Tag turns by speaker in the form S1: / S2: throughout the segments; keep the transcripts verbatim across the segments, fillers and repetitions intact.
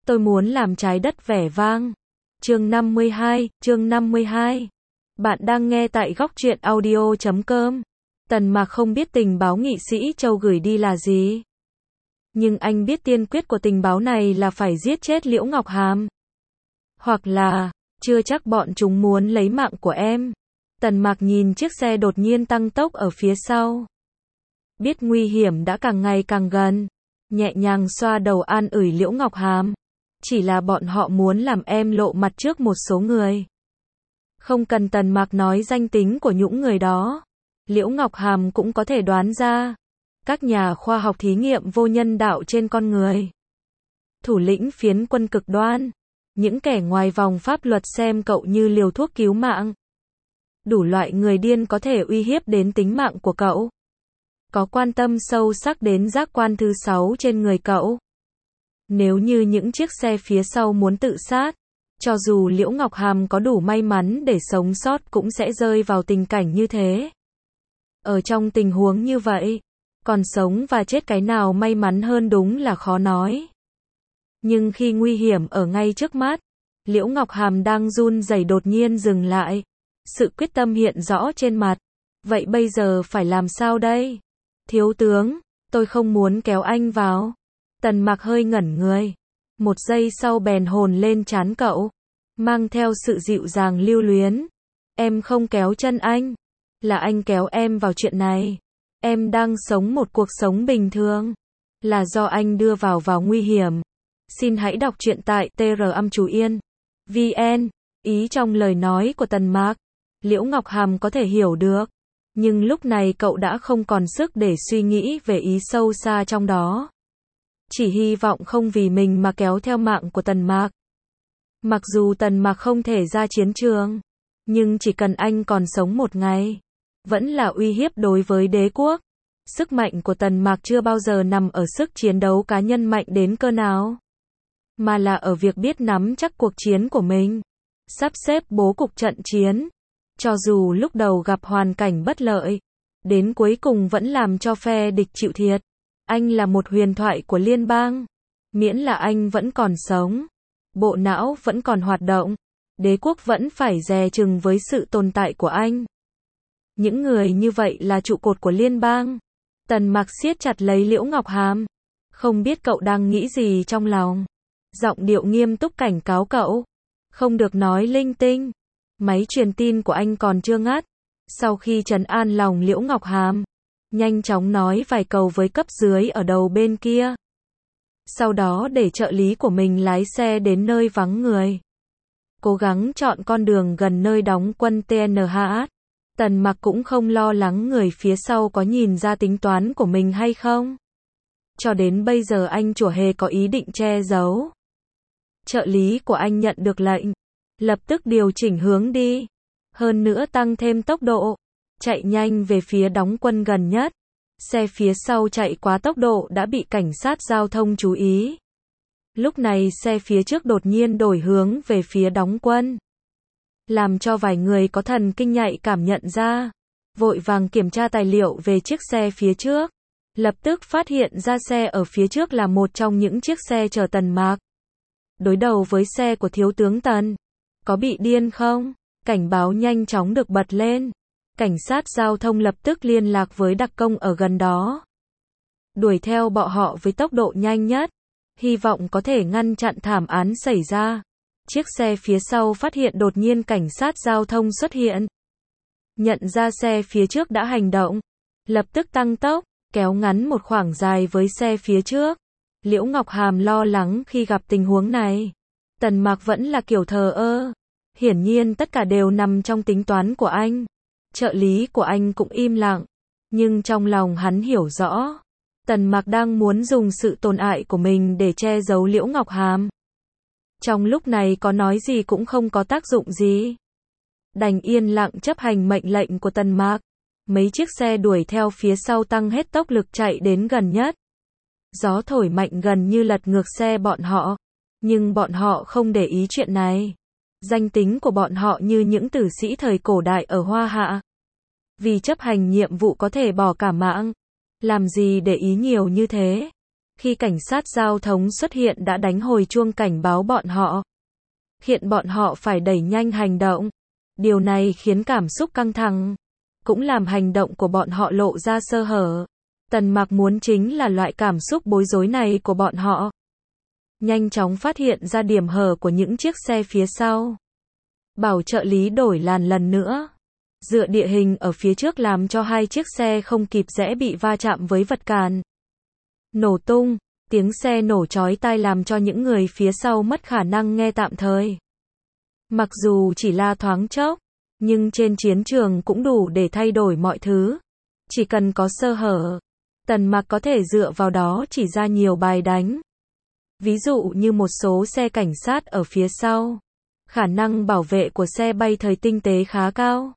S1: Tôi muốn làm trái đất vẻ vang. Chương năm mươi hai, chương năm mươi hai. Bạn đang nghe tại góc truyện audio chấm com. Tần Mạc không biết tình báo nghị sĩ Châu gửi đi là gì. Nhưng anh biết tiên quyết của tình báo này là phải giết chết Liễu Ngọc Hàm. Hoặc là, chưa chắc bọn chúng muốn lấy mạng của em. Tần Mạc nhìn chiếc xe đột nhiên tăng tốc ở phía sau. Biết nguy hiểm đã càng ngày càng gần. Nhẹ nhàng xoa đầu an ủi Liễu Ngọc Hàm. Chỉ là bọn họ muốn làm em lộ mặt trước một số người. Không cần Tần Mạc nói danh tính của những người đó. Liễu Ngọc Hàm cũng có thể đoán ra. Các nhà khoa học thí nghiệm vô nhân đạo trên con người. Thủ lĩnh phiến quân cực đoan. Những kẻ ngoài vòng pháp luật xem cậu như liều thuốc cứu mạng. Đủ loại người điên có thể uy hiếp đến tính mạng của cậu. Có quan tâm sâu sắc đến giác quan thứ sáu trên người cậu. Nếu như những chiếc xe phía sau muốn tự sát, cho dù Liễu Ngọc Hàm có đủ may mắn để sống sót cũng sẽ rơi vào tình cảnh như thế. Ở trong tình huống như vậy, còn sống và chết cái nào may mắn hơn đúng là khó nói. Nhưng khi nguy hiểm ở ngay trước mắt, Liễu Ngọc Hàm đang run rẩy đột nhiên dừng lại. Sự quyết tâm hiện rõ trên mặt. Vậy bây giờ phải làm sao đây? Thiếu tướng, tôi không muốn kéo anh vào. Tần Mạc hơi ngẩn người. Một giây sau bèn hồn lên trán cậu. Mang theo sự dịu dàng lưu luyến. Em không kéo chân anh. Là anh kéo em vào chuyện này. Em đang sống một cuộc sống bình thường. Là do anh đưa vào vào nguy hiểm. Xin hãy đọc truyện tại tê rờ âm chú yên. vn. Ý trong lời nói của Tần Mạc, Liễu Ngọc Hàm có thể hiểu được. Nhưng lúc này cậu đã không còn sức để suy nghĩ về ý sâu xa trong đó. Chỉ hy vọng không vì mình mà kéo theo mạng của Tần Mạc. Mặc dù Tần Mạc không thể ra chiến trường, nhưng chỉ cần anh còn sống một ngày, vẫn là uy hiếp đối với đế quốc. Sức mạnh của Tần Mạc chưa bao giờ nằm ở sức chiến đấu cá nhân mạnh đến cơ nào, mà là ở việc biết nắm chắc cuộc chiến của mình, sắp xếp bố cục trận chiến. Cho dù lúc đầu gặp hoàn cảnh bất lợi, đến cuối cùng vẫn làm cho phe địch chịu thiệt. Anh là một huyền thoại của liên bang. Miễn là anh vẫn còn sống, bộ não vẫn còn hoạt động, đế quốc vẫn phải dè chừng với sự tồn tại của anh. Những người như vậy là trụ cột của liên bang. Tần Mạc siết chặt lấy Liễu Ngọc Hàm. Không biết cậu đang nghĩ gì trong lòng. Giọng điệu nghiêm túc cảnh cáo cậu. Không được nói linh tinh. Máy truyền tin của anh còn chưa ngắt. Sau khi trấn an lòng Liễu Ngọc Hàm, nhanh chóng nói vài câu với cấp dưới ở đầu bên kia. Sau đó để trợ lý của mình lái xe đến nơi vắng người. Cố gắng chọn con đường gần nơi đóng quân tê en hát. Tần Mạc cũng không lo lắng người phía sau có nhìn ra tính toán của mình hay không. Cho đến bây giờ anh chủa hề có ý định che giấu. Trợ lý của anh nhận được lệnh, lập tức điều chỉnh hướng đi. Hơn nữa tăng thêm tốc độ, chạy nhanh về phía đóng quân gần nhất. Xe phía sau chạy quá tốc độ đã bị cảnh sát giao thông chú ý. Lúc này xe phía trước đột nhiên đổi hướng về phía đóng quân. Làm cho vài người có thần kinh nhạy cảm nhận ra. Vội vàng kiểm tra tài liệu về chiếc xe phía trước. Lập tức phát hiện ra xe ở phía trước là một trong những chiếc xe chở Tần Mạc. Đối đầu với xe của thiếu tướng Tần. Có bị điên không? Cảnh báo nhanh chóng được bật lên. Cảnh sát giao thông lập tức liên lạc với đặc công ở gần đó. Đuổi theo bọn họ với tốc độ nhanh nhất. Hy vọng có thể ngăn chặn thảm án xảy ra. Chiếc xe phía sau phát hiện đột nhiên cảnh sát giao thông xuất hiện. Nhận ra xe phía trước đã hành động. Lập tức tăng tốc, kéo ngắn một khoảng dài với xe phía trước. Liễu Ngọc Hàm lo lắng khi gặp tình huống này. Tần Mạc vẫn là kiểu thờ ơ. Hiển nhiên tất cả đều nằm trong tính toán của anh. Trợ lý của anh cũng im lặng. Nhưng trong lòng hắn hiểu rõ. Tần Mạc đang muốn dùng sự tồn tại của mình để che giấu Liễu Ngọc Hàm. Trong lúc này có nói gì cũng không có tác dụng gì. Đành yên lặng chấp hành mệnh lệnh của Tần Mạc. Mấy chiếc xe đuổi theo phía sau tăng hết tốc lực chạy đến gần nhất. Gió thổi mạnh gần như lật ngược xe bọn họ. Nhưng bọn họ không để ý chuyện này. Danh tính của bọn họ như những tử sĩ thời cổ đại ở Hoa Hạ. Vì chấp hành nhiệm vụ có thể bỏ cả mạng. Làm gì để ý nhiều như thế. Khi cảnh sát giao thông xuất hiện đã đánh hồi chuông cảnh báo bọn họ. Hiện bọn họ phải đẩy nhanh hành động. Điều này khiến cảm xúc căng thẳng, cũng làm hành động của bọn họ lộ ra sơ hở. Tần Mặc muốn chính là loại cảm xúc bối rối này của bọn họ. Nhanh chóng phát hiện ra điểm hở của những chiếc xe phía sau. Bảo trợ lý đổi làn lần nữa. Dựa địa hình ở phía trước làm cho hai chiếc xe không kịp rẽ bị va chạm với vật cản. Nổ tung, tiếng xe nổ chói tai làm cho những người phía sau mất khả năng nghe tạm thời. Mặc dù chỉ là thoáng chốc, nhưng trên chiến trường cũng đủ để thay đổi mọi thứ. Chỉ cần có sơ hở, Tần Mặc có thể dựa vào đó chỉ ra nhiều bài đánh. Ví dụ như một số xe cảnh sát ở phía sau. Khả năng bảo vệ của xe bay thời tinh tế khá cao.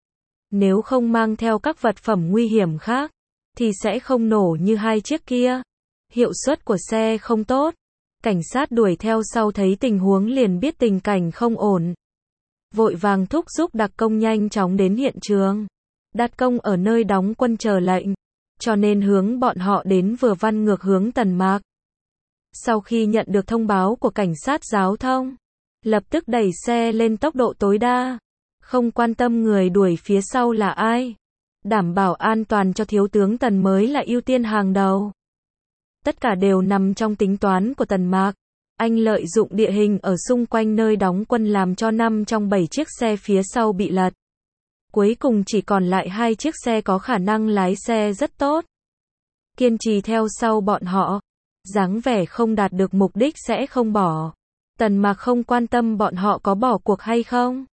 S1: Nếu không mang theo các vật phẩm nguy hiểm khác, thì sẽ không nổ như hai chiếc kia. Hiệu suất của xe không tốt. Cảnh sát đuổi theo sau thấy tình huống liền biết tình cảnh không ổn. Vội vàng thúc giục đặc công nhanh chóng đến hiện trường. Đặc công ở nơi đóng quân chờ lệnh, cho nên hướng bọn họ đến vừa vặn ngược hướng Tần Mặc. Sau khi nhận được thông báo của cảnh sát giao thông, lập tức đẩy xe lên tốc độ tối đa, không quan tâm người đuổi phía sau là ai. Đảm bảo an toàn cho thiếu tướng Tần mới là ưu tiên hàng đầu. Tất cả đều nằm trong tính toán của Tần Mặc. Anh lợi dụng địa hình ở xung quanh nơi đóng quân làm cho năm trong bảy chiếc xe phía sau bị lật. Cuối cùng chỉ còn lại hai chiếc xe có khả năng lái xe rất tốt. Kiên trì theo sau bọn họ. Dáng vẻ không đạt được mục đích sẽ không bỏ. Tần Mặc không quan tâm bọn họ có bỏ cuộc hay không.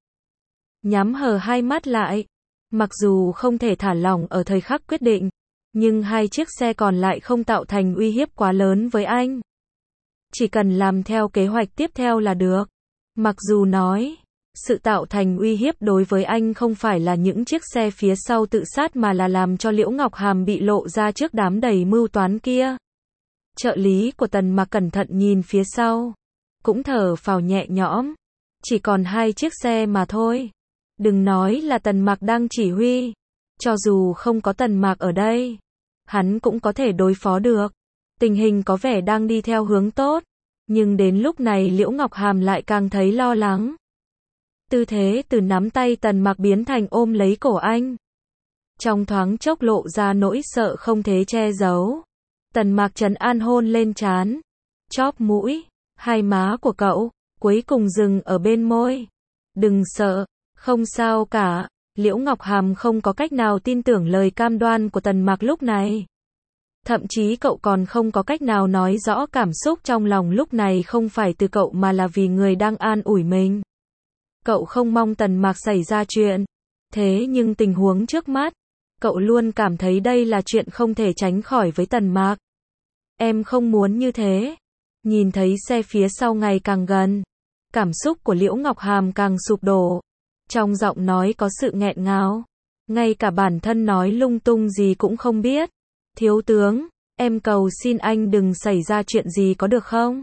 S1: Nhắm hờ hai mắt lại. Mặc dù không thể thả lỏng ở thời khắc quyết định, nhưng hai chiếc xe còn lại không tạo thành uy hiếp quá lớn với anh. Chỉ cần làm theo kế hoạch tiếp theo là được. Mặc dù nói, sự tạo thành uy hiếp đối với anh không phải là những chiếc xe phía sau tự sát mà là làm cho Liễu Ngọc Hàm bị lộ ra trước đám đầy mưu toán kia. Trợ lý của Tần Mặc cẩn thận nhìn phía sau, cũng thở phào nhẹ nhõm. Chỉ còn hai chiếc xe mà thôi. Đừng nói là Tần Mặc đang chỉ huy. Cho dù không có Tần Mặc ở đây, hắn cũng có thể đối phó được. Tình hình có vẻ đang đi theo hướng tốt. Nhưng đến lúc này Liễu Ngọc Hàm lại càng thấy lo lắng. Tư thế từ nắm tay Tần Mặc biến thành ôm lấy cổ anh. Trong thoáng chốc lộ ra nỗi sợ không thể che giấu. Tần Mặc trấn an hôn lên trán, chóp mũi, hai má của cậu, cuối cùng dừng ở bên môi. Đừng sợ, không sao cả. Liễu Ngọc Hàm không có cách nào tin tưởng lời cam đoan của Tần Mặc lúc này. Thậm chí cậu còn không có cách nào nói rõ cảm xúc trong lòng lúc này không phải từ cậu mà là vì người đang an ủi mình. Cậu không mong Tần Mặc xảy ra chuyện. Thế nhưng tình huống trước mắt, cậu luôn cảm thấy đây là chuyện không thể tránh khỏi với Tần Mặc. Em không muốn như thế. Nhìn thấy xe phía sau ngày càng gần, cảm xúc của Liễu Ngọc Hàm càng sụp đổ. Trong giọng nói có sự nghẹn ngào. Ngay cả bản thân nói lung tung gì cũng không biết. Thiếu tướng, em cầu xin anh đừng xảy ra chuyện gì có được không?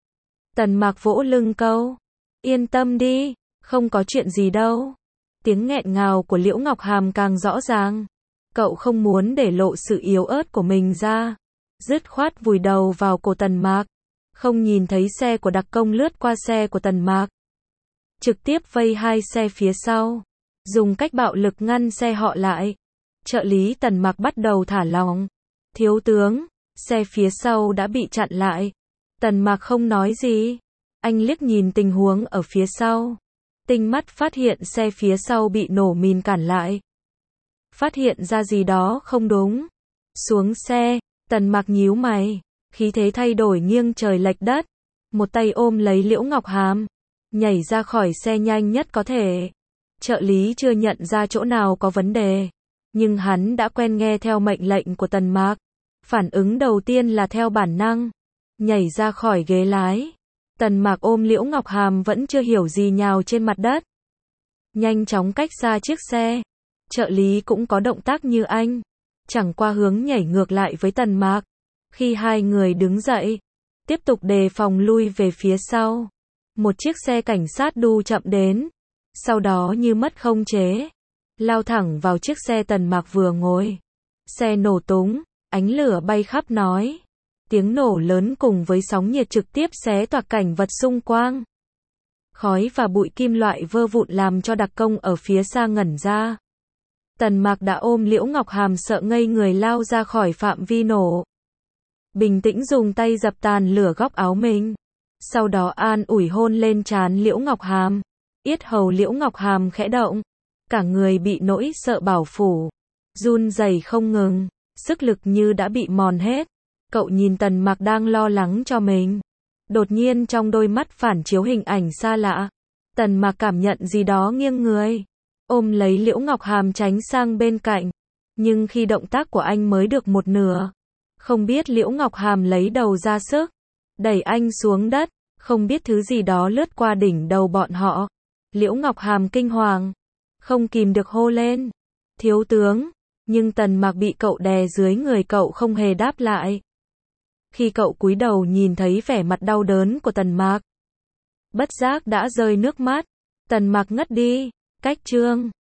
S1: Tần Mặc vỗ lưng câu. Yên tâm đi, không có chuyện gì đâu. Tiếng nghẹn ngào của Liễu Ngọc Hàm càng rõ ràng. Cậu không muốn để lộ sự yếu ớt của mình ra. Dứt khoát vùi đầu vào cổ Tần Mặc. Không nhìn thấy xe của đặc công lướt qua xe của Tần Mặc. Trực tiếp vây hai xe phía sau. Dùng cách bạo lực ngăn xe họ lại. Trợ lý Tần Mặc bắt đầu thả lỏng. Thiếu tướng, xe phía sau đã bị chặn lại. Tần Mặc không nói gì. Anh liếc nhìn tình huống ở phía sau. Tinh mắt phát hiện xe phía sau bị nổ mìn cản lại. Phát hiện ra gì đó không đúng. Xuống xe, Tần Mặc nhíu mày. Khí thế thay đổi nghiêng trời lệch đất. Một tay ôm lấy Liễu Ngọc Hàm. Nhảy ra khỏi xe nhanh nhất có thể. Trợ lý chưa nhận ra chỗ nào có vấn đề. Nhưng hắn đã quen nghe theo mệnh lệnh của Tần Mặc. Phản ứng đầu tiên là theo bản năng. Nhảy ra khỏi ghế lái. Tần Mặc ôm Liễu Ngọc Hàm vẫn chưa hiểu gì nhào trên mặt đất. Nhanh chóng cách xa chiếc xe. Trợ lý cũng có động tác như anh. Chẳng qua hướng nhảy ngược lại với Tần Mặc. Khi hai người đứng dậy, tiếp tục đề phòng lui về phía sau. Một chiếc xe cảnh sát đu chậm đến. Sau đó như mất khống chế. Lao thẳng vào chiếc xe Tần Mặc vừa ngồi. Xe nổ tung, ánh lửa bay khắp nói. Tiếng nổ lớn cùng với sóng nhiệt trực tiếp xé toạc cảnh vật xung quanh. Khói và bụi kim loại vơ vụn làm cho đặc công ở phía xa ngẩn ra. Tần Mạc đã ôm Liễu Ngọc Hàm sợ ngây người lao ra khỏi phạm vi nổ. Bình tĩnh dùng tay dập tàn lửa góc áo mình. Sau đó an ủi hôn lên trán Liễu Ngọc Hàm. Yết hầu Liễu Ngọc Hàm khẽ động. Cả người bị nỗi sợ bao phủ. Run rẩy không ngừng. Sức lực như đã bị mòn hết. Cậu nhìn Tần Mạc đang lo lắng cho mình. Đột nhiên trong đôi mắt phản chiếu hình ảnh xa lạ. Tần Mạc cảm nhận gì đó nghiêng người. Ôm lấy Liễu Ngọc Hàm tránh sang bên cạnh. Nhưng khi động tác của anh mới được một nửa. Không biết Liễu Ngọc Hàm lấy đầu ra sức. Đẩy anh xuống đất. Không biết thứ gì đó lướt qua đỉnh đầu bọn họ. Liễu Ngọc Hàm kinh hoàng. Không kìm được hô lên. Thiếu tướng. Nhưng Tần Mạc bị cậu đè dưới người cậu không hề đáp lại. Khi cậu cúi đầu nhìn thấy vẻ mặt đau đớn của Tần Mạc. Bất giác đã rơi nước mắt. Tần Mạc ngất đi. Cách chương